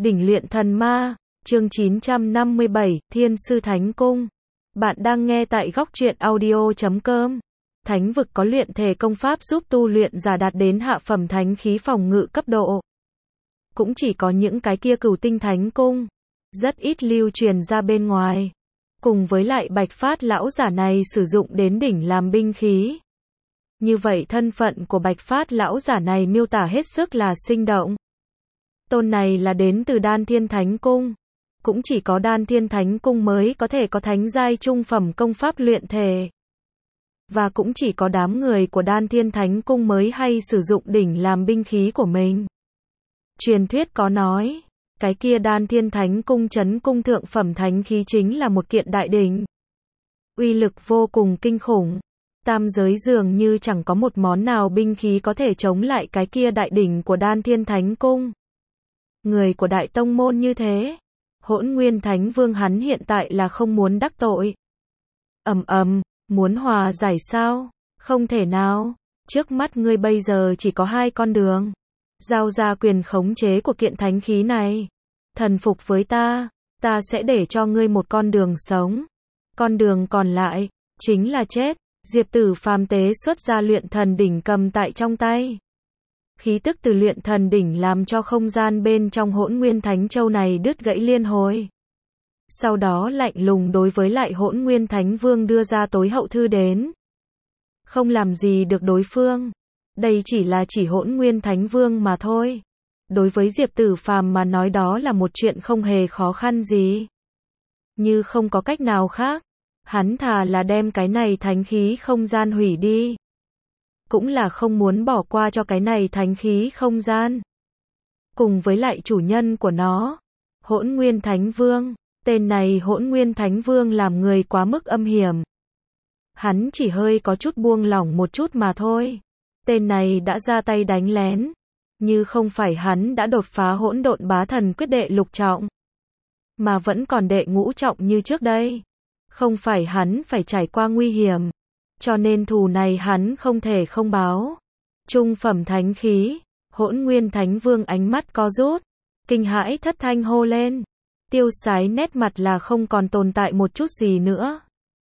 Đỉnh luyện thần ma, chương 957, Thiên Sư Thánh Cung. Bạn đang nghe tại góc truyện audio.com. Thánh vực có luyện thể công pháp giúp tu luyện giả đạt đến hạ phẩm thánh khí phòng ngự cấp độ. Cũng chỉ có những cái kia Cửu Tinh Thánh Cung, rất ít lưu truyền ra bên ngoài. Cùng với lại Bạch Phát lão giả này sử dụng đến đỉnh làm binh khí. Như vậy thân phận của Bạch Phát lão giả này miêu tả hết sức là sinh động. Tôn này là đến từ Đan Thiên Thánh Cung. Cũng chỉ có Đan Thiên Thánh Cung mới có thể có thánh giai trung phẩm công pháp luyện thể. Và cũng chỉ có đám người của Đan Thiên Thánh Cung mới hay sử dụng đỉnh làm binh khí của mình. Truyền thuyết có nói, cái kia Đan Thiên Thánh Cung trấn cung thượng phẩm thánh khí chính là một kiện đại đỉnh. Uy lực vô cùng kinh khủng. Tam giới dường như chẳng có một món nào binh khí có thể chống lại cái kia đại đỉnh của Đan Thiên Thánh Cung. Người của đại tông môn như thế, Hỗn Nguyên Thánh Vương hắn hiện tại là không muốn đắc tội. Muốn hòa giải sao? Không thể nào. Trước mắt ngươi bây giờ chỉ có hai con đường. Giao ra quyền khống chế của kiện thánh khí này. Thần phục với ta sẽ để cho ngươi một con đường sống. Con đường còn lại, chính là chết. Diệp Tử Phàm tế xuất ra luyện thần đỉnh cầm tại trong tay. Khí tức từ luyện thần đỉnh làm cho không gian bên trong Hỗn Nguyên Thánh Châu này đứt gãy liên hồi. Sau đó lạnh lùng đối với lại Hỗn Nguyên Thánh Vương đưa ra tối hậu thư đến. Không làm gì được đối phương. Đây chỉ Hỗn Nguyên Thánh Vương mà thôi. Đối với Diệp Tử Phàm mà nói đó là một chuyện không hề khó khăn gì. Như không có cách nào khác, hắn thà là đem cái này thánh khí không gian hủy đi. Cũng là không muốn bỏ qua cho cái này thánh khí không gian. Cùng với lại chủ nhân của nó, Hỗn Nguyên Thánh Vương. Tên này Hỗn Nguyên Thánh Vương làm người quá mức âm hiểm. Hắn chỉ hơi có chút buông lỏng một chút mà thôi. Tên này đã ra tay đánh lén. Như không phải hắn đã đột phá Hỗn Độn Bá Thần quyết đệ lục trọng, mà vẫn còn đệ ngũ trọng như trước đây. Không phải hắn phải trải qua nguy hiểm, cho nên thù này hắn không thể không báo. Trung phẩm thánh khí, Hỗn Nguyên Thánh Vương ánh mắt co rút, kinh hãi thất thanh hô lên. Tiêu sái nét mặt là không còn tồn tại một chút gì nữa.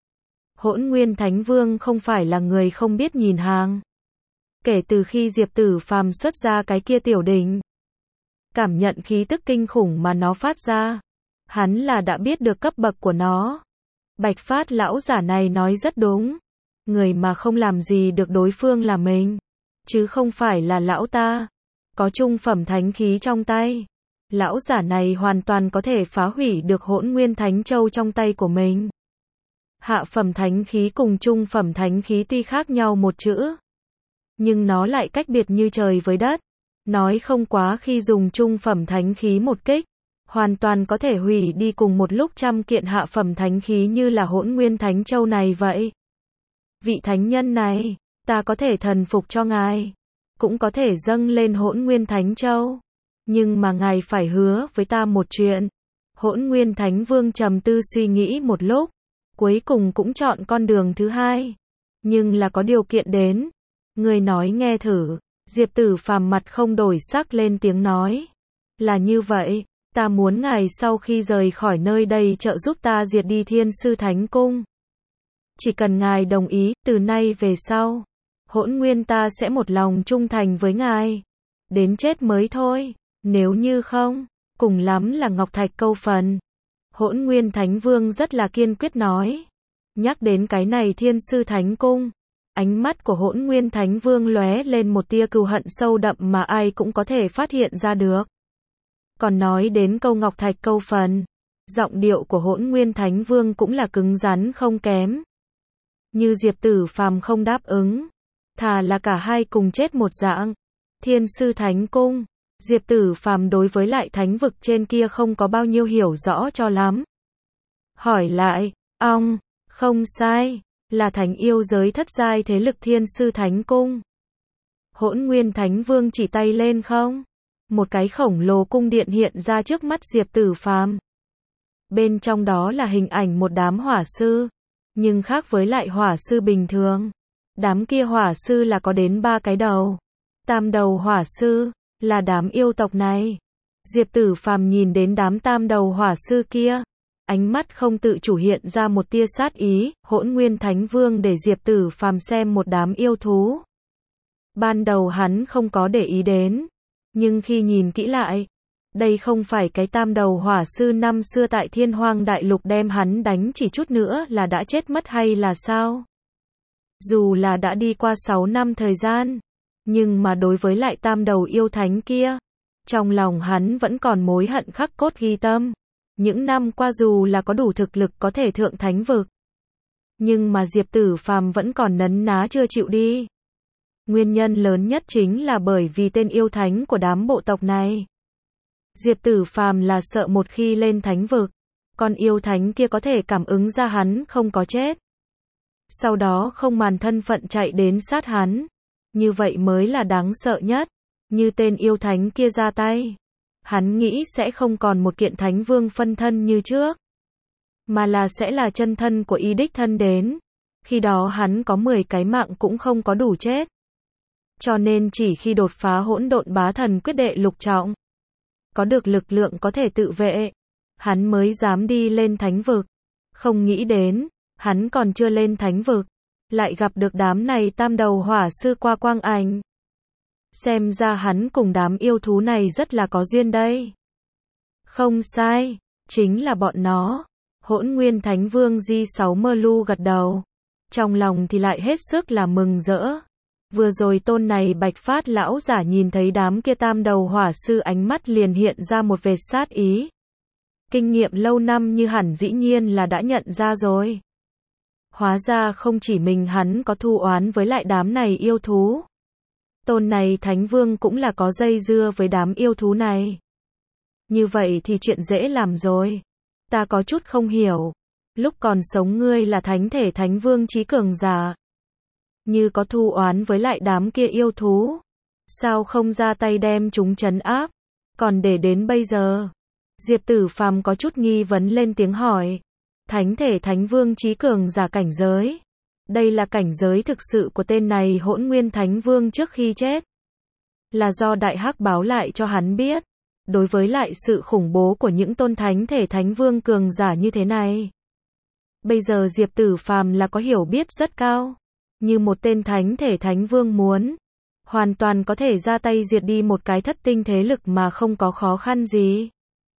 Hỗn Nguyên Thánh Vương không phải là người không biết nhìn hàng. Kể từ khi Diệp Tử Phàm xuất ra cái kia tiểu đỉnh, cảm nhận khí tức kinh khủng mà nó phát ra, hắn là đã biết được cấp bậc của nó. Bạch Phát lão giả này nói rất đúng. Người mà không làm gì được đối phương là mình, chứ không phải là lão ta. Có trung phẩm thánh khí trong tay, lão giả này hoàn toàn có thể phá hủy được Hỗn Nguyên Thánh Châu trong tay của mình. Hạ phẩm thánh khí cùng trung phẩm thánh khí tuy khác nhau một chữ, nhưng nó lại cách biệt như trời với đất. Nói không quá khi dùng trung phẩm thánh khí một kích, hoàn toàn có thể hủy đi cùng một lúc trăm kiện hạ phẩm thánh khí như là Hỗn Nguyên Thánh Châu này vậy. Vị thánh nhân này, ta có thể thần phục cho ngài, cũng có thể dâng lên Hỗn Nguyên Thánh Châu, nhưng mà ngài phải hứa với ta một chuyện. Hỗn Nguyên Thánh Vương trầm tư suy nghĩ một lúc, cuối cùng cũng chọn con đường thứ hai, nhưng là có điều kiện đến. Người nói nghe thử. Diệp Tử Phàm mặt không đổi sắc lên tiếng nói. Là như vậy, ta muốn ngài sau khi rời khỏi nơi đây trợ giúp ta diệt đi Thiên Sư Thánh Cung. Chỉ cần ngài đồng ý, từ nay về sau, Hỗn Nguyên ta sẽ một lòng trung thành với ngài. Đến chết mới thôi, nếu như không, cùng lắm là ngọc thạch câu phần. Hỗn Nguyên Thánh Vương rất là kiên quyết nói. Nhắc đến cái này Thiên Sư Thánh Cung, ánh mắt của Hỗn Nguyên Thánh Vương lóe lên một tia cừu hận sâu đậm mà ai cũng có thể phát hiện ra được. Còn nói đến câu ngọc thạch câu phần, giọng điệu của Hỗn Nguyên Thánh Vương cũng là cứng rắn không kém. Như Diệp Tử Phàm không đáp ứng, thà là cả hai cùng chết một dạng. Thiên Sư Thánh Cung, Diệp Tử Phàm đối với lại thánh vực trên kia không có bao nhiêu hiểu rõ cho lắm. Hỏi lại, không sai, là thánh yêu giới thất giai thế lực Thiên Sư Thánh Cung. Hỗn Nguyên Thánh Vương chỉ tay lên không. Một cái khổng lồ cung điện hiện ra trước mắt Diệp Tử Phàm. Bên trong đó là hình ảnh một đám hỏa sư, nhưng khác với lại hỏa sư bình thường. Đám kia hỏa sư là có đến 3 cái đầu. Tam đầu hỏa sư, là đám yêu tộc này. Diệp Tử Phàm nhìn đến đám tam đầu hỏa sư kia, ánh mắt không tự chủ hiện ra một tia sát ý, Hỗn Nguyên Thánh Vương để Diệp Tử Phàm xem một đám yêu thú. Ban đầu hắn không có để ý đến, nhưng khi nhìn kỹ lại, đây không phải cái tam đầu hỏa sư năm xưa tại Thiên Hoang Đại Lục đem hắn đánh chỉ chút nữa là đã chết mất hay là sao? Dù là đã đi qua 6 năm thời gian, nhưng mà đối với lại tam đầu yêu thánh kia, trong lòng hắn vẫn còn mối hận khắc cốt ghi tâm. Những năm qua dù là có đủ thực lực có thể thượng thánh vực, nhưng mà Diệp Tử Phàm vẫn còn nấn ná chưa chịu đi. Nguyên nhân lớn nhất chính là bởi vì tên yêu thánh của đám bộ tộc này. Diệp Tử Phàm là sợ một khi lên thánh vực, con yêu thánh kia có thể cảm ứng ra hắn không có chết. Sau đó không màn thân phận chạy đến sát hắn. Như vậy mới là đáng sợ nhất. Như tên yêu thánh kia ra tay, hắn nghĩ sẽ không còn một kiện thánh vương phân thân như trước, mà là sẽ là chân thân của y đích thân đến. Khi đó hắn có 10 cái mạng cũng không có đủ chết. Cho nên chỉ khi đột phá hỗn độn bá thần quyết đệ lục trọng, có được lực lượng có thể tự vệ, hắn mới dám đi lên thánh vực. Không nghĩ đến, hắn còn chưa lên thánh vực, lại gặp được đám này tam đầu hỏa sư qua quang ảnh. Xem ra hắn cùng đám yêu thú này rất là có duyên đây. Không sai, chính là bọn nó. Hỗn Nguyên Thánh Vương G6 Mơ Lu gật đầu. Trong lòng thì lại hết sức là mừng rỡ. Vừa rồi tôn này Bạch Phát lão giả nhìn thấy đám kia tam đầu hỏa sư ánh mắt liền hiện ra một vệt sát ý. Kinh nghiệm lâu năm như hẳn dĩ nhiên là đã nhận ra rồi. Hóa ra không chỉ mình hắn có thù oán với lại đám này yêu thú. Tôn này Thánh Vương cũng là có dây dưa với đám yêu thú này. Như vậy thì chuyện dễ làm rồi. Ta có chút không hiểu. Lúc còn sống ngươi là thánh thể Thánh Vương chí cường giả. Như có thù oán với lại đám kia yêu thú. Sao không ra tay đem chúng trấn áp? Còn để đến bây giờ. Diệp Tử Phàm có chút nghi vấn lên tiếng hỏi. Thánh thể Thánh Vương chí cường giả cảnh giới. Đây là cảnh giới thực sự của tên này Hỗn Nguyên Thánh Vương trước khi chết. Là do Đại Hắc báo lại cho hắn biết. Đối với lại sự khủng bố của những tôn thánh thể Thánh Vương cường giả như thế này. Bây giờ Diệp Tử Phàm là có hiểu biết rất cao. Như một tên thánh thể Thánh Vương muốn. Hoàn toàn có thể ra tay diệt đi một cái thất tinh thế lực mà không có khó khăn gì.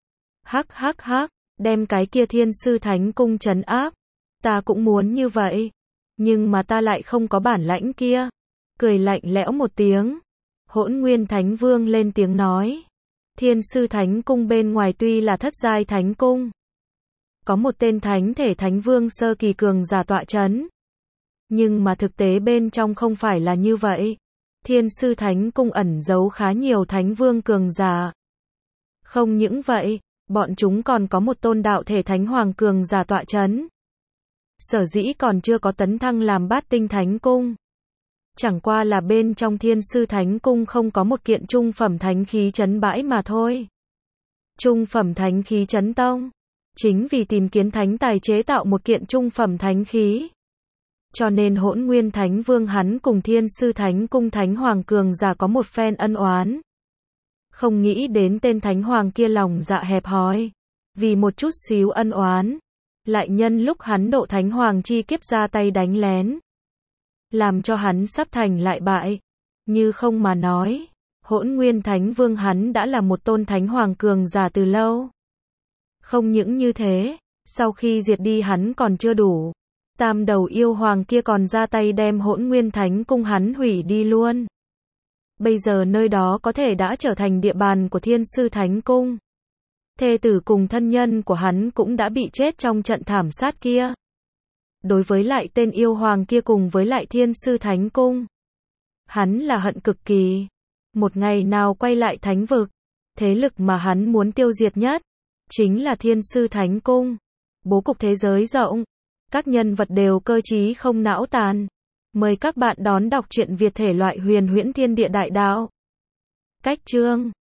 Hắc, đem cái kia Thiên Sư Thánh Cung trấn áp. Ta cũng muốn như vậy. Nhưng mà ta lại không có bản lãnh kia. Cười lạnh lẽo một tiếng. Hỗn Nguyên Thánh Vương lên tiếng nói. Thiên Sư Thánh Cung bên ngoài tuy là thất giai Thánh Cung. Có một tên thánh thể Thánh Vương sơ kỳ cường giả tọa chấn. Nhưng mà thực tế bên trong không phải là như vậy. Thiên Sư Thánh Cung ẩn giấu khá nhiều Thánh Vương cường giả. Không những vậy, bọn chúng còn có một tôn đạo thể Thánh Hoàng cường giả tọa chấn. Sở dĩ còn chưa có tấn thăng làm bát tinh Thánh Cung. Chẳng qua là bên trong Thiên Sư Thánh Cung không có một kiện trung phẩm thánh khí trấn bãi mà thôi. Trung phẩm thánh khí trấn tông. Chính vì tìm kiếm thánh tài chế tạo một kiện trung phẩm thánh khí. Cho nên Hỗn Nguyên Thánh Vương hắn cùng Thiên Sư Thánh Cung Thánh Hoàng cường giả có một phen ân oán. Không nghĩ đến tên Thánh Hoàng kia lòng dạ hẹp hòi. Vì một chút xíu ân oán. Lại nhân lúc hắn độ Thánh Hoàng chi kiếp ra tay đánh lén. Làm cho hắn sắp thành lại bại. Như không mà nói. Hỗn Nguyên Thánh Vương hắn đã là một tôn Thánh Hoàng cường giả từ lâu. Không những như thế, sau khi diệt đi hắn còn chưa đủ. Tam đầu yêu hoàng kia còn ra tay đem Hỗn Nguyên Thánh Cung hắn hủy đi luôn. Bây giờ nơi đó có thể đã trở thành địa bàn của Thiên Sư Thánh Cung. Thê tử cùng thân nhân của hắn cũng đã bị chết trong trận thảm sát kia. Đối với lại tên yêu hoàng kia cùng với lại Thiên Sư Thánh Cung, hắn là hận cực kỳ. Một ngày nào quay lại thánh vực, thế lực mà hắn muốn tiêu diệt nhất chính là Thiên Sư Thánh Cung. Bố cục thế giới rộng, các nhân vật đều cơ trí không não tàn. Mời các bạn đón đọc truyện Việt thể loại huyền huyễn thiên địa đại đạo. Cách chương